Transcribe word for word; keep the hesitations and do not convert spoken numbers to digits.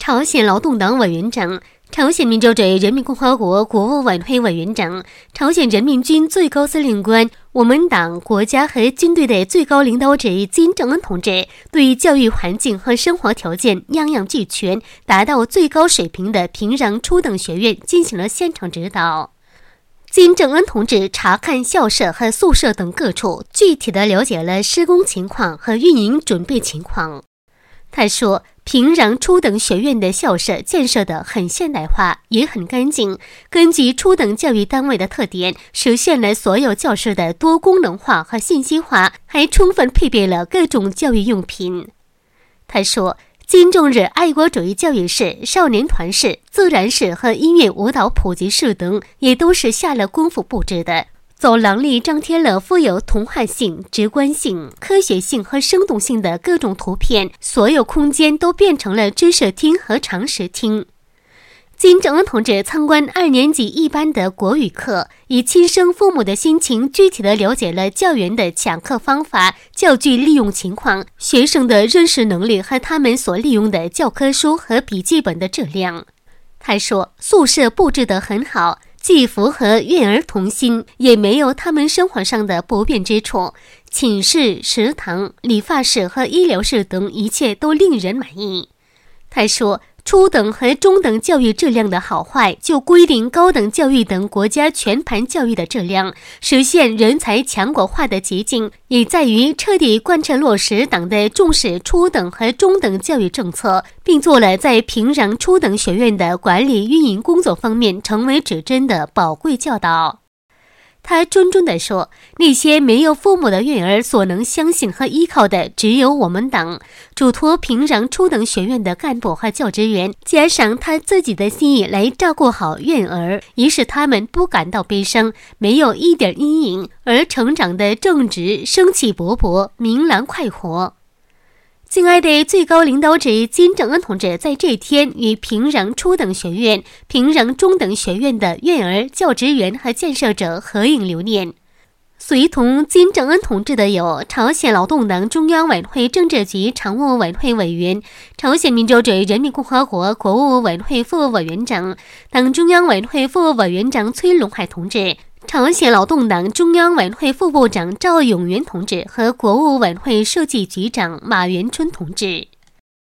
朝鲜劳动党委员长、朝鲜民主主义人民共和国国务委员会委员长、朝鲜人民军最高司令官、我们党、国家和军队的最高领导者金正恩同志对教育环境和生活条件样样俱全、达到最高水平的平壤初等学院进行了现场指导。金正恩同志查看校舍和宿舍等各处，具体地了解了施工情况和运营准备情况。他说，平壤初等学院的校舍建设得很现代化，也很干净。根据初等教育单位的特点，实现了所有教室的多功能化和信息化，还充分配备了各种教育用品。他说，金正日爱国主义教育室、少年团室、自然室和音乐舞蹈普及室等，也都是下了功夫布置的。走廊里张贴了富有童话性、直观性、科学性和生动性的各种图片，所有空间都变成了知识厅和常识厅。金正恩同志参观二年级一班的国语课，以亲生父母的心情具体地了解了教员的讲课方法、教具利用情况、学生的认识能力和他们所利用的教科书和笔记本的质量。他说，宿舍布置得很好，既符合悦儿童心，也没有他们生活上的不便之处。寝室、食堂、理发室和医疗室等一切都令人满意。他说，初等和中等教育质量的好坏，就规定高等教育等国家全盘教育的质量。实现人才强国化的捷径，也在于彻底贯彻落实党的重视初等和中等教育政策，并做了在平壤初等学院的管理运营工作方面成为指针的宝贵教导。他谆谆地说，那些没有父母的育儿所能相信和依靠的只有我们党。嘱托平壤初等学院的干部和教职员，加上他自己的心意来照顾好院儿，以使他们不感到悲伤，没有一点阴影，而成长得正直、生气勃勃、明朗快活。敬爱的最高领导者金正恩同志在这天与平壤初等学院、平壤中等学院的院儿、教职员和建设者合影留念。随同金正恩同志的有朝鲜劳动党中央委员会政治局常务委员会委员、朝鲜民主主义人民共和国国务委员会副委员长、党中央委员会副委员长崔龙海同志、朝鲜劳动党中央委员会副部长赵永元同志和国务委员会设计局长马元春同志。